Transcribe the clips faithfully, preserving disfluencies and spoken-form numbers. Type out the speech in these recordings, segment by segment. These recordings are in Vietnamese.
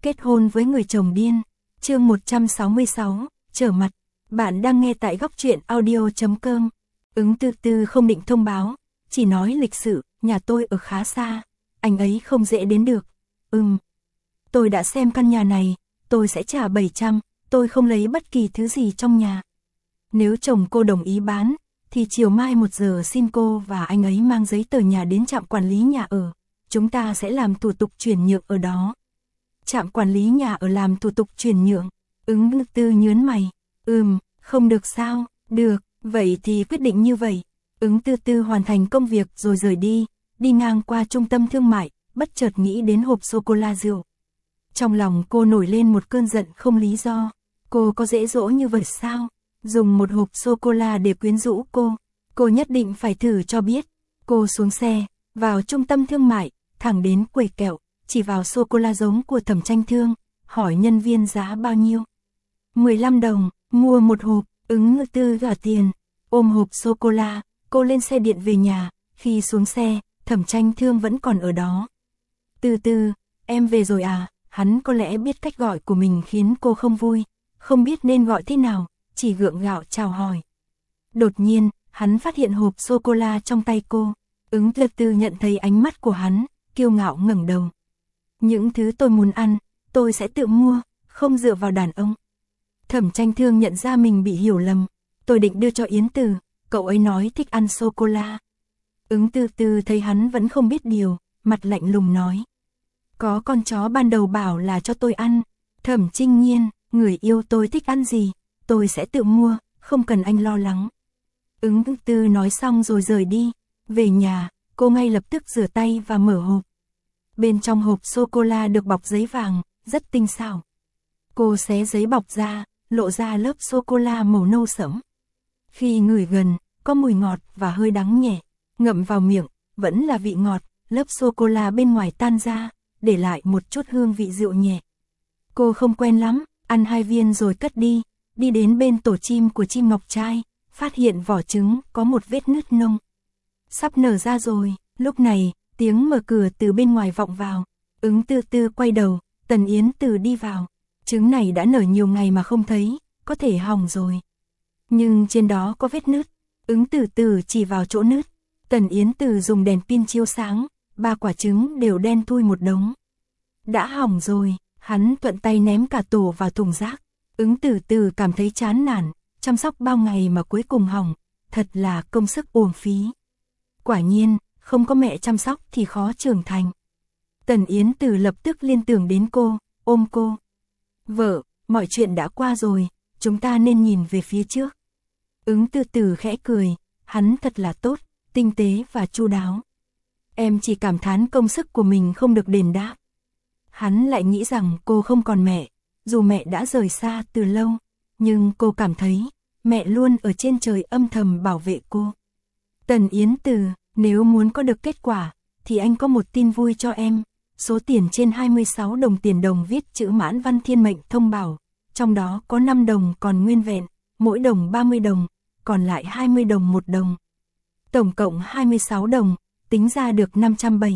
Kết hôn với người chồng điên. Chương một trăm sáu mươi sáu, trở mặt. Bạn đang nghe tại góc truyện audio.com. Ứng Tư Tư không định thông báo, chỉ nói lịch sự, nhà tôi ở khá xa, anh ấy không dễ đến được. Ừm. Tôi đã xem căn nhà này, tôi sẽ trả bảy trăm, tôi không lấy bất kỳ thứ gì trong nhà. Nếu chồng cô đồng ý bán, thì chiều mai một giờ xin cô và anh ấy mang giấy tờ nhà đến trạm quản lý nhà ở. Chúng ta sẽ làm thủ tục chuyển nhượng ở đó. Trạm quản lý nhà ở làm thủ tục chuyển nhượng. Ứng Tư Tư nhớn mày. Ừm, không được sao? Được, vậy thì quyết định như vậy. Ứng Tư Tư hoàn thành công việc rồi rời đi, đi ngang qua trung tâm thương mại, bất chợt nghĩ đến hộp sô-cô-la rượu. Trong lòng cô nổi lên một cơn giận không lý do. Cô có dễ dỗ như vậy sao? Dùng một hộp sô-cô-la để quyến rũ cô. Cô nhất định phải thử cho biết. Cô xuống xe, vào trung tâm thương mại, thẳng đến quầy kẹo, chỉ vào sô-cô-la giống của Thẩm Tranh Thương, hỏi nhân viên giá bao nhiêu. mười lăm đồng, mua một hộp. Ứng Tư Tư gả tiền, ôm hộp sô-cô-la, cô lên xe điện về nhà. Khi xuống xe, Thẩm Tranh Thương vẫn còn ở đó. Tư Tư, em về rồi à? Hắn có lẽ biết cách gọi của mình khiến cô không vui, không biết nên gọi thế nào, chỉ gượng gạo chào hỏi. Đột nhiên, hắn phát hiện hộp sô-cô-la trong tay cô. Ứng Tư Tư nhận thấy ánh mắt của hắn, kiêu ngạo ngẩng đầu. Những thứ tôi muốn ăn, tôi sẽ tự mua, không dựa vào đàn ông. Thẩm Tranh Thương nhận ra mình bị hiểu lầm. Tôi định đưa cho Yến Từ, cậu ấy nói thích ăn sô-cô-la. Ứng Tư Tư thấy hắn vẫn không biết điều, mặt lạnh lùng nói. Có con chó ban đầu bảo là cho tôi ăn. Thẩm Trinh Nhiên, người yêu tôi thích ăn gì, tôi sẽ tự mua, không cần anh lo lắng. Ứng Tư Tư nói xong rồi rời đi. Về nhà, cô ngay lập tức rửa tay và mở hộp. Bên trong hộp sô-cô-la được bọc giấy vàng, rất tinh xảo. Cô xé giấy bọc ra, lộ ra lớp sô-cô-la màu nâu sẫm. Khi ngửi gần, có mùi ngọt và hơi đắng nhẹ. Ngậm vào miệng, vẫn là vị ngọt, lớp sô-cô-la bên ngoài tan ra, để lại một chút hương vị rượu nhẹ. Cô không quen lắm, ăn hai viên rồi cất đi, đi đến bên tổ chim của chim ngọc trai, phát hiện vỏ trứng có một vết nứt nông. Sắp nở ra rồi, lúc này, tiếng mở cửa từ bên ngoài vọng vào. Ứng Tư Tư quay đầu, Tần Yến Từ đi vào. Trứng này đã nở nhiều ngày mà không thấy, có thể hỏng rồi. Nhưng trên đó có vết nứt. Ứng Tư Tư chỉ vào chỗ nứt. Tần Yến Từ dùng đèn pin chiếu sáng, ba quả trứng đều đen thui một đống. Đã hỏng rồi, hắn thuận tay ném cả tổ vào thùng rác. Ứng Tư Tư cảm thấy chán nản, chăm sóc bao ngày mà cuối cùng hỏng, thật là công sức uổng phí. Quả nhiên, không có mẹ chăm sóc thì khó trưởng thành. Tần Yến Từ lập tức liên tưởng đến cô, ôm cô. Vợ, mọi chuyện đã qua rồi, chúng ta nên nhìn về phía trước. Ứng Tư Tư khẽ cười, hắn thật là tốt, tinh tế và chu đáo. Em chỉ cảm thán công sức của mình không được đền đáp. Hắn lại nghĩ rằng cô không còn mẹ, dù mẹ đã rời xa từ lâu, nhưng cô cảm thấy mẹ luôn ở trên trời âm thầm bảo vệ cô. Tần Yến Từ, nếu muốn có được kết quả, thì anh có một tin vui cho em. Số tiền trên hai mươi sáu đồng tiền đồng viết chữ Mãn Văn Thiên Mệnh thông bảo, trong đó có năm đồng còn nguyên vẹn, mỗi đồng ba mươi đồng, còn lại hai mươi đồng một đồng. Tổng cộng hai mươi sáu đồng, tính ra được năm trăm bảy.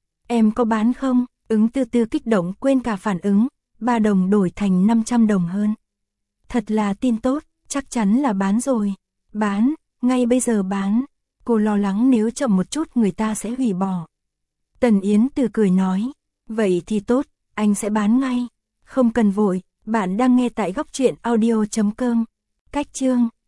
Em có bán không? Ứng Tư Tư kích động quên cả phản ứng, ba đồng đổi thành năm trăm đồng hơn. Thật là tin tốt, chắc chắn là bán rồi. Bán, ngay bây giờ bán. Cô lo lắng nếu chậm một chút người ta sẽ hủy bỏ. Tần Yến Từ cười nói, vậy thì tốt, anh sẽ bán ngay. Không cần vội, bạn đang nghe tại góc truyện audio.com. Cách chương